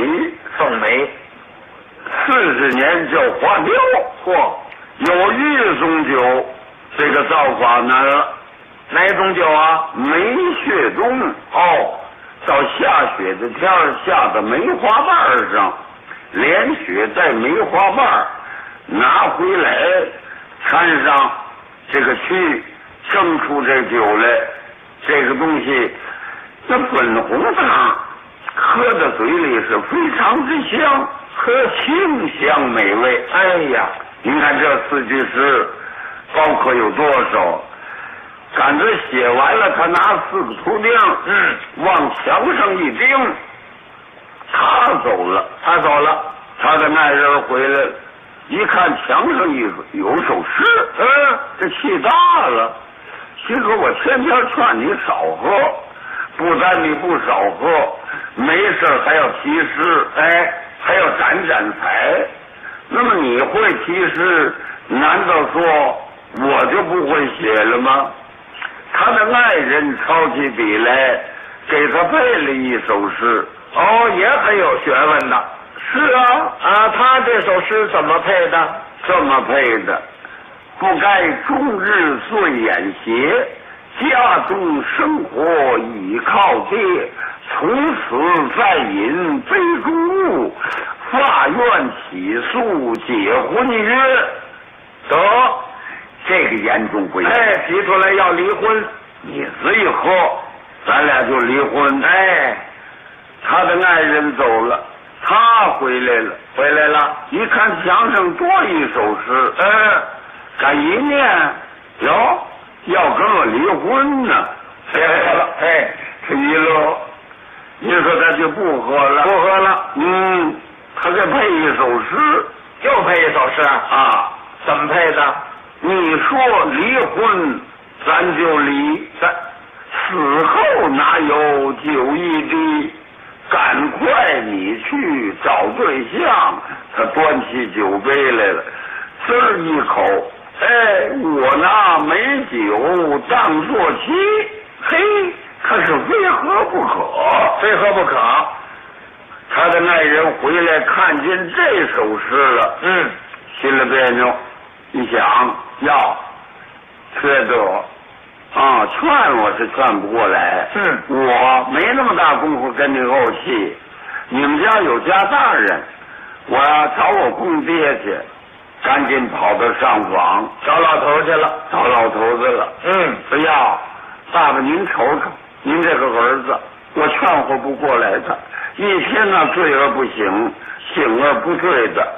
，40年叫花雕。有一种酒，这个造法难了。 哪种酒啊？ 梅雪冬。到下雪的天儿，下到梅花瓣上，连雪带梅花瓣拿回来掺上这个去蒸出这酒来，这个东西那粉红汤喝到嘴里是非常之香，清香美味。您看这4句诗包括有多少？赶着写完了，他拿4个图钉，往墙上一钉，他走了。他的爱人回来了，一看墙上有首诗，这气大了，心说我天天劝你少喝，不但你不少喝，没事还要题诗，还要展才。那么你会题诗，难道说我就不会写了吗？他的爱人抄起笔来，给他配了一首诗。 也很有学问的。 是啊， 他这首诗怎么配的？ 这么配的：不该终日睡眼斜，家中生活倚靠爹。从此再饮杯中物，法院起诉结婚约。得。这个严重不严？ 提出来要离婚， 你自己喝，咱俩就离婚。他的爱人走了，他回来了，一看墙上多一首诗，敢一念，要跟我离婚呢。这一乐，你说他就不喝了，他再配一首诗， 又配一首诗啊？ 怎么配的？ 你说离婚，咱就离，死后哪有酒一滴？赶快你去找对象。他端起酒杯来了，滋儿一口，我拿美酒当作妻，他是非喝不可。他的爱人回来看见这首诗了，心里别扭，一想缺德劝我是劝不过来，我没那么大功夫跟你怄气。你们家有家大人，我要找我公爹去，赶紧跑到上访找老头去了， 找老头子了。爸爸您瞅瞅，您这个儿子，我劝呼不过来他，一天呢醉而不醒，醒而不醉的，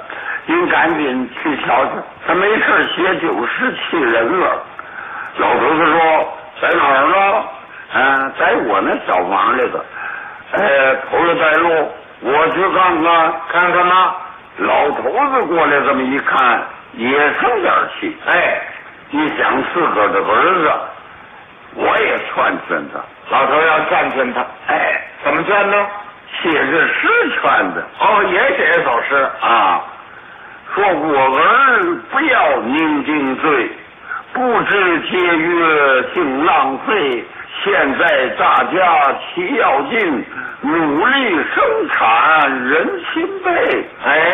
您赶紧去瞧瞧，他没事写酒诗气人了。老头子说在哪儿呢？在我那小房里头。头了带路，我去看看。看看吗？老头子过来这么一看，也生点气。你想自个儿的儿子，我也劝劝他。老头要劝劝他，怎么劝呢？写着诗劝的。也写一首诗啊，说我儿不要酩酊醉，不知节约竟浪费。现在大家齐要进，努力生产人心悲。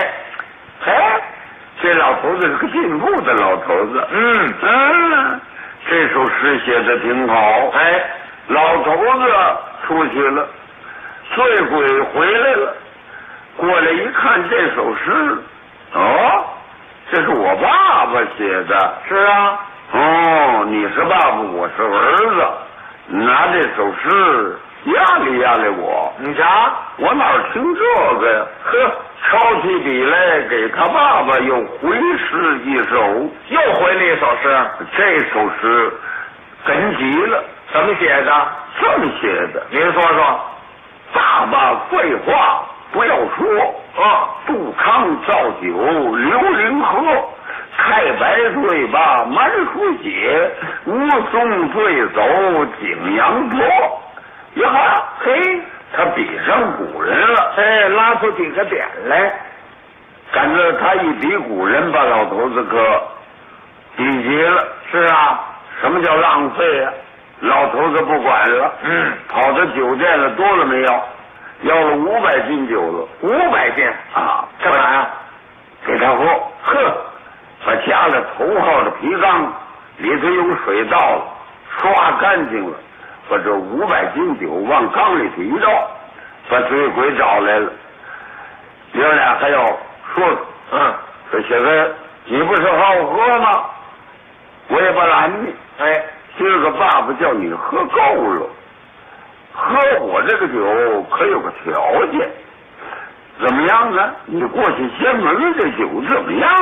这老头子是个进步的老头子。这首诗写的挺好。老头子出去了，醉鬼回来了，过来一看这首诗，这是我爸爸写的。是啊。你是爸爸，我是儿子，拿这首诗压力压力我。你瞧，我哪听这个呀？抄起笔来给他爸爸又回诗一首。又回了一首诗。这首诗跟急了。怎么写的？这么写的。您说说。爸爸废话不要说杜康造酒刘伶喝，太白醉罢满书写，武松醉走景阳坡。呀，他比上古人了。拉出几个点来，感觉他一比古人，把老头子可比极了。是啊，什么叫浪费啊？老头子不管了，跑到酒店了，多了没要？要了500斤酒了。500斤啊？干嘛呀？给他喝。把加了头号的皮缸，里头有水倒了，刷干净了，把这500斤酒往缸里头一倒，把醉鬼找来了。爷俩还要说说小子，你不是好喝吗？我也不拦你。今儿个爸爸叫你喝够了，喝我这个酒可有个条件。怎么样呢？你过去掀门这酒怎么样？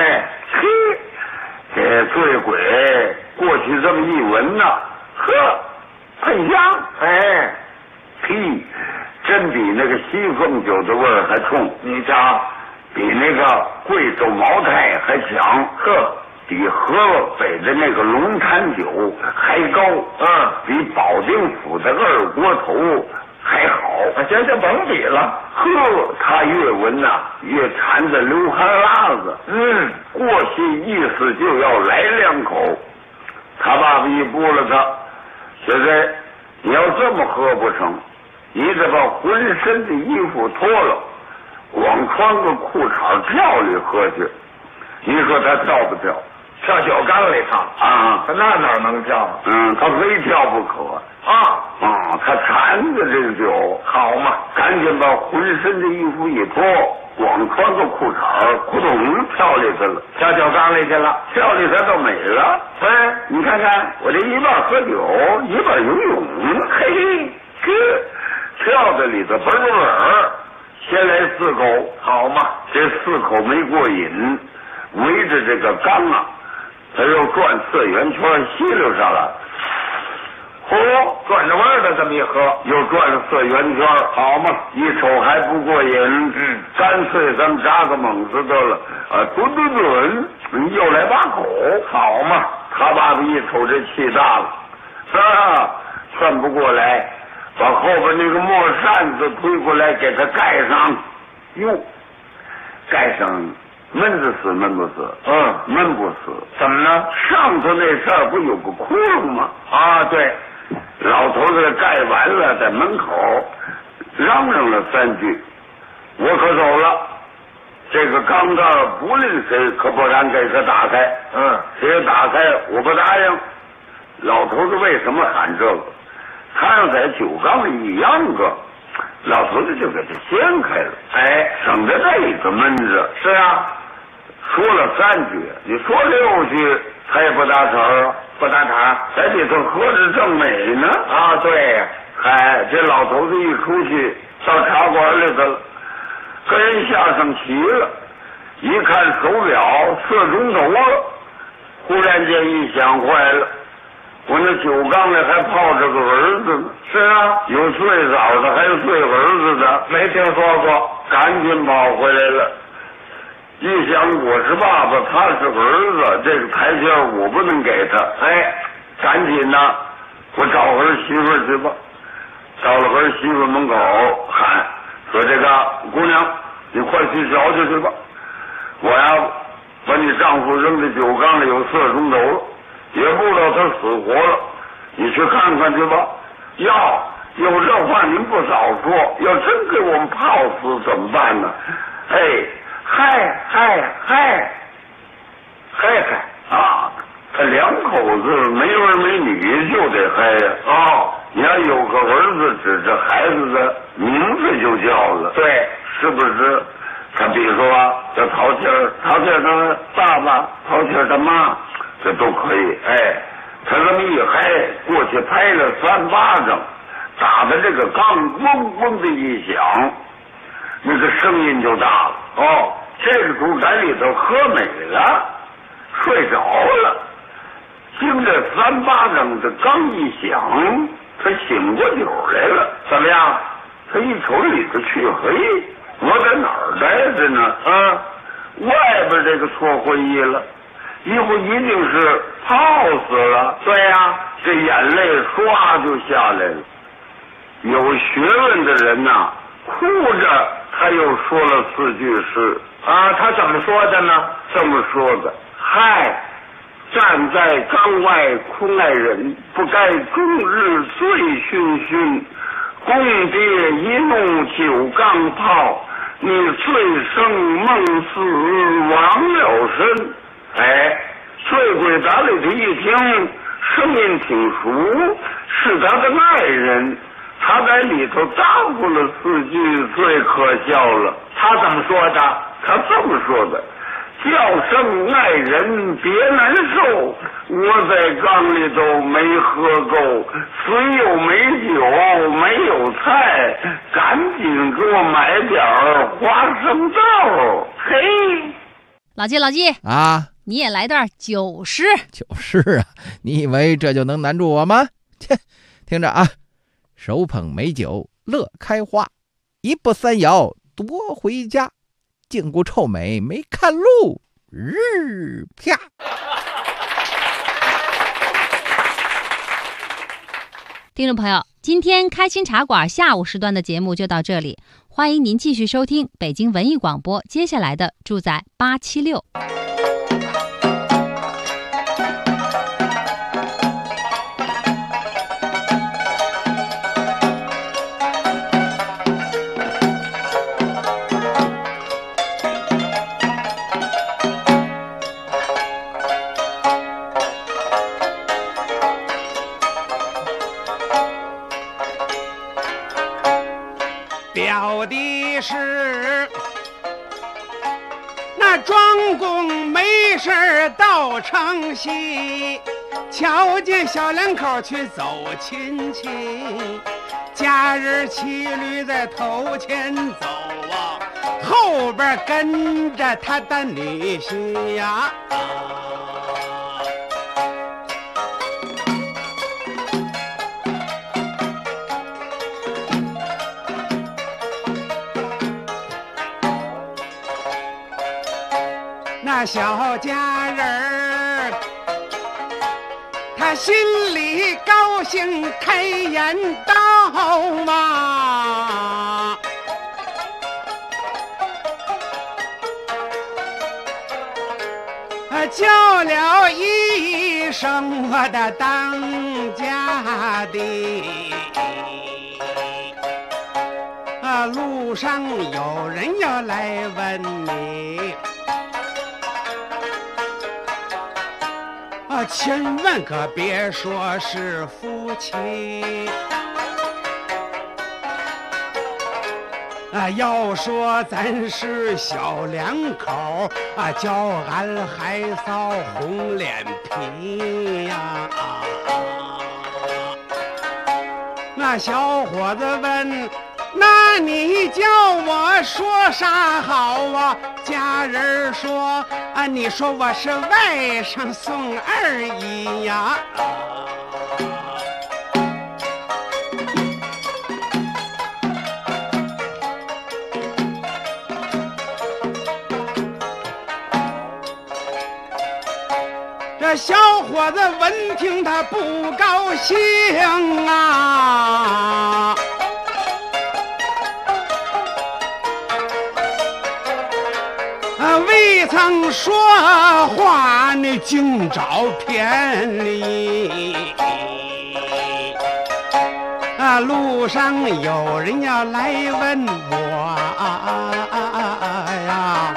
这醉鬼过去这么一闻呐，喷香。真比那个西凤酒的味儿还冲。你瞧，比那个贵州茅台还强。比河北的那个龙潭酒还高。比保定府的二锅头还好。行，甭比了。他越闻呐越馋得流汗拉子。过去意思就要来2口。他爸爸一拨了他，现在你要这么喝不成，你得把浑身的衣服脱了，光穿个裤衩跳里喝去。你说他跳不跳？跳酒缸里头啊？他那哪能跳？他非跳不可。他馋着这个酒，好嘛，赶紧把浑身的衣服一脱，光穿个裤衩，咕咚跳里去了，跳酒缸里去了，跳里头都美了。你看看我这一半喝酒，一半游泳，跳在里头嘣儿，先来4口，好嘛，这4口没过瘾，围着这个缸啊，他又转4圆圈，吸溜上来。转着弯的这么一喝，又转了4圆圈，好嘛，一瞅还不过瘾。干脆咱们扎个猛子得了，吨，又来8口，好嘛。他爸爸一瞅这气大了，劝不过来，把后边那个墨扇子推过来给他盖上。盖上闷子死闷不死？闷不死。怎么呢？上头那事儿不有个窟窿吗？对。老头子盖完了，在门口嚷嚷了3句：“我可走了，这个缸盖不论谁，可不敢给他打开。谁打开，我不答应。”老头子为什么喊这个？他要在酒缸里一秧歌，老头子就给他掀开了，省得这个闷着。是啊，说了3句，你说6句，他也不搭茬啊。不搭茬，在里头喝着正美呢。对呀。这老头子一出去到茶馆里头了，跟人相声齐了， 一看手表4钟头了，忽然间一想，坏了，我那酒缸里还泡着个儿子呢。是啊，有最早的，还有最儿子的，没听说过。赶紧跑回来了。一想我是爸爸，他是儿子，这个台阶我不能给他。哎，赶紧呐，我找儿媳妇去吧。到了儿媳妇门口喊说：“这个姑娘，你快去瞧瞧去吧。我呀，把你丈夫扔在酒缸里有4钟头了，也不知道他死活了，你去看看去吧。有这话您不少说，要真给我们泡死怎么办呢？哎，嗨啊！他2口子没儿没女就得嗨呀。哦，你要有个儿子，指着孩子的名字就叫了。对，是不是？他比如说啊，叫陶庆的爸爸，陶庆的妈，这都可以。哎，他这么一嗨，过去拍了3巴掌，打的这个缸嗡嗡的一响，那个声音就大了。哦，这个主在里头喝美了，睡着了。听着3巴掌的刚一响，他醒过酒来了。怎么样？他一瞅里头去，嘿，我在哪儿待着呢？啊，外边这个错会意了，一会一定是泡死了。对呀，这眼泪唰就下来了。有学问的人呐，哭着他又说了4句诗啊。他怎么说的呢？这么说的：嗨，站在缸外哭爱人，不该终日醉醺醺。公爹一怒酒缸泡，你醉生梦死亡了身。哎，醉鬼打里头一听，声音挺熟，是他的爱人。他在里头答复了4句，最可笑了。他怎么说的？他这么说的：叫声爱人别难受，我在缸里头没喝够，虽有美酒没有菜，赶紧给我买点花生豆。嘿， 老季啊， 你也来段酒诗。 就是啊，你以为这就能难住我吗？切，听着啊，手捧美酒乐开花，一步3摇夺回家，净顾臭美没看路，日啪。 听众朋友，今天开心茶馆下午时段的节目就到这里，欢迎您继续收听北京文艺广播接下来的住在876。 标的是那庄公没事到城西，瞧见小两口去走亲戚，假日骑驴在头前走啊，后边跟着他的女婿呀。那小家人儿，他心里高兴开言道嘛，叫了一声我的当家的，路上有人要来问你，千万可别说是夫妻，要说咱是小两口，叫俺还臊红脸皮呀。那小伙子问那你叫我说啥好啊？家人说啊，你说我是外甥宋二姨呀。这小伙子闻听他不高兴啊，未曾说话呢，净找偏离。路上有人要来问我呀，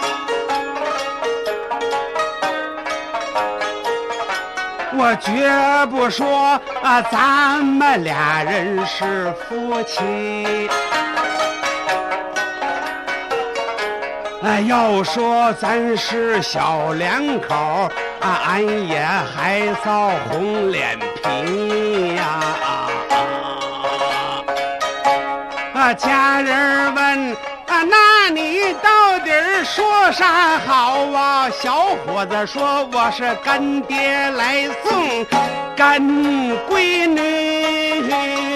我绝不说咱们俩人是夫妻。要说咱是小两口俺也还遭红脸皮呀。家人问那你到底说啥好啊？小伙子说我是干爹来送干闺女。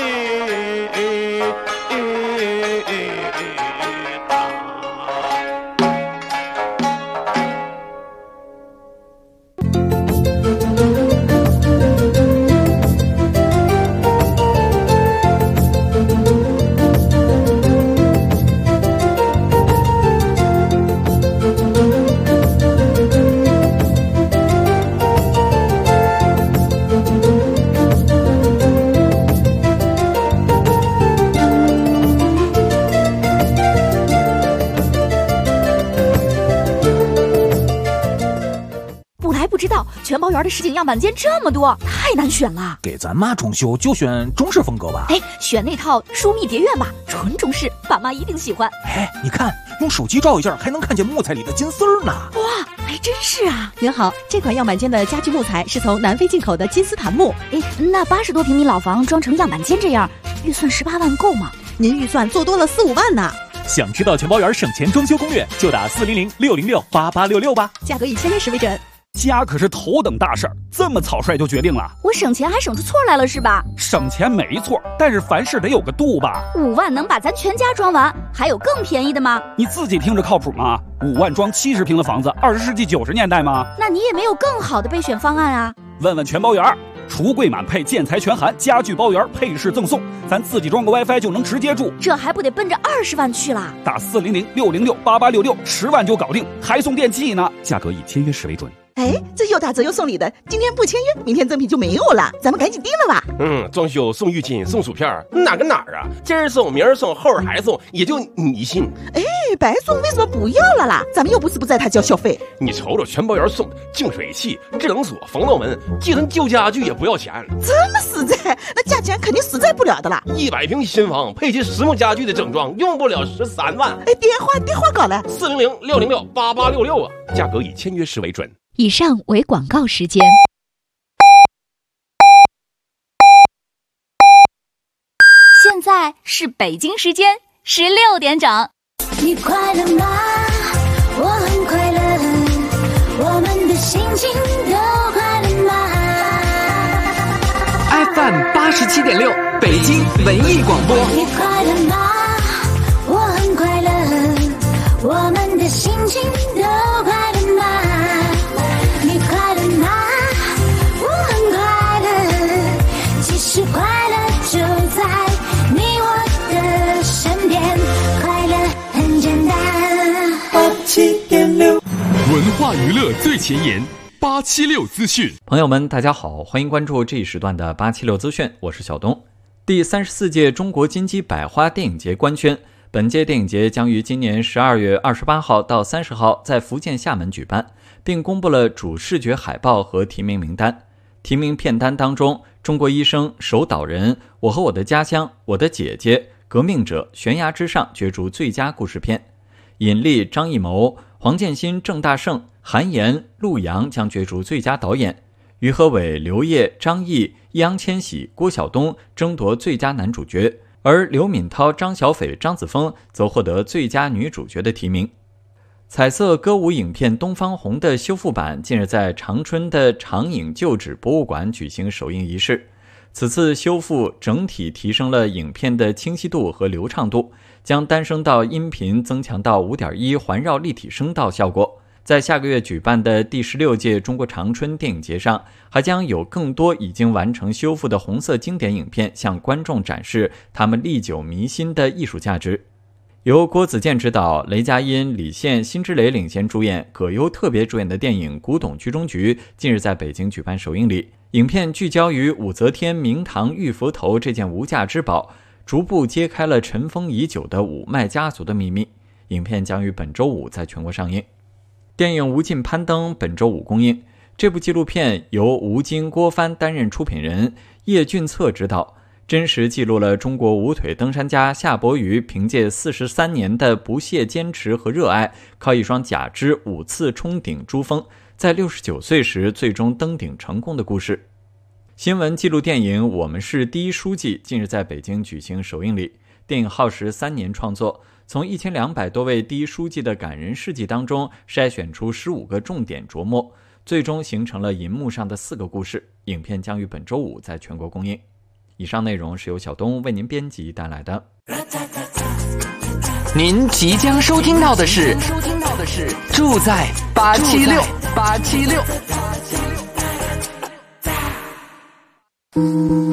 知道全包园的实景样板间这么多，太难选了。 给咱妈装修就选中式风格吧。 选那套疏密蝶院吧，纯中式，爸妈一定喜欢。 你看，用手机照一下，还能看见木材里的金丝儿呢。 哇，还真是啊！ 您好，这款样板间的家具木材是从南非进口的金丝檀木。 那80多平米老房装成样板间这样，预算18万够吗？ 您预算做多了4、5万呢。 想知道全包园省钱装修攻略，就打400-606-8866吧。 价格以签约时为准。 家可是头等大事儿，这么草率就决定了？ 我省钱还省出错来了是吧？ 省钱没错，但是凡事得有个度吧。 5万能把咱全家装完，还有更便宜的吗？ 你自己听着靠谱吗？5万装70平的房子，20世纪90年代吗？ 那你也没有更好的备选方案啊？ 问问全包园，橱柜满配，建材全含，家具包圆，配饰赠送，咱自己装个 WiFi 就能直接住， 这还不得奔着20万去了？ 打400-606-8866，10万就搞定，还送电器呢。价格以签约时为准。 这又打折又送礼的，今天不签约，明天赠品就没有了，咱们赶紧定了吧。 装修送浴巾送薯片，哪跟哪儿啊？今儿送明儿送后儿还送，也就你信。 白送为什么不要了啦？咱们又不是不在他交消费。 你瞅瞅全包园送的净水器、智能锁、防盗门，寄成旧家具也不要钱， 这么实在，那价钱肯定实在不了的啦。 100平新房配齐实木家具的整装，用不了13万。 电话搞来 400-606-8866啊，价格以签约时为准。 以上为广告时间。现在是北京时间16点整。 你快乐吗？我很快乐，我们的心情都快乐吗 ？FM 87.6，北京文艺广播。 你快乐吗？我很快乐，我们的心情都快乐吗？你快乐吗？我很快乐，其实快乐就在你我的身边，快乐很简单。87.6， 文化娱乐最前沿，876资讯。 朋友们，大家好，欢迎关注这一时段的876资讯，我是小东。第34届中国金鸡百花电影节官宣，本届电影节将于今年12月28号到30号在福建厦门举办，并公布了主视觉海报和提名名单。提名片单当中，《中国医生》、《守岛人》、《我和我的家乡》、《我的姐姐》、《革命者》、《悬崖之上》角逐最佳故事片。尹力、张艺谋、黄建新、郑大圣、韩延、陆阳将角逐最佳导演。于和伟、刘烨、张译、易烊千玺、郭晓东争夺最佳男主角。 而刘敏涛、张小斐、张子枫则获得最佳女主角的提名。彩色歌舞影片《东方红》的修复版近日在长春的长影旧址博物馆举行首映仪式。此次修复整体提升了影片的清晰度和流畅度，将单声道音频增强到 5.1 环绕立体声道效果。在下个月举办的第16届中国长春电影节上，还将有更多已经完成修复的红色经典影片向观众展示他们历久弥新的艺术价值。由郭子健执导，雷佳音、李现、辛芷蕾领衔主演，葛优特别主演的电影《古董局中局》近日在北京举办首映礼。影片聚焦于武则天明堂玉佛头这件无价之宝，逐步揭开了尘封已久的五脉家族的秘密。影片将于本周五在全国上映。电影《无尽攀登》本周五公映。这部纪录片由吴京、郭帆担任出品人，叶俊策执导，真实记录了中国无腿登山家夏伯渝凭借43年的不懈坚持和热爱，靠一双假肢5次冲顶珠峰，在69岁时最终登顶成功的故事。新闻纪录电影《我们是第一书记》近日在北京举行首映礼。电影耗时3年创作，从1200多位第一书记的感人事迹当中筛选出15个重点琢磨，最终形成了银幕上的4个故事。影片将于本周五在全国公映。以上内容是由小东为您编辑带来的。 您即将收听到的是住在876。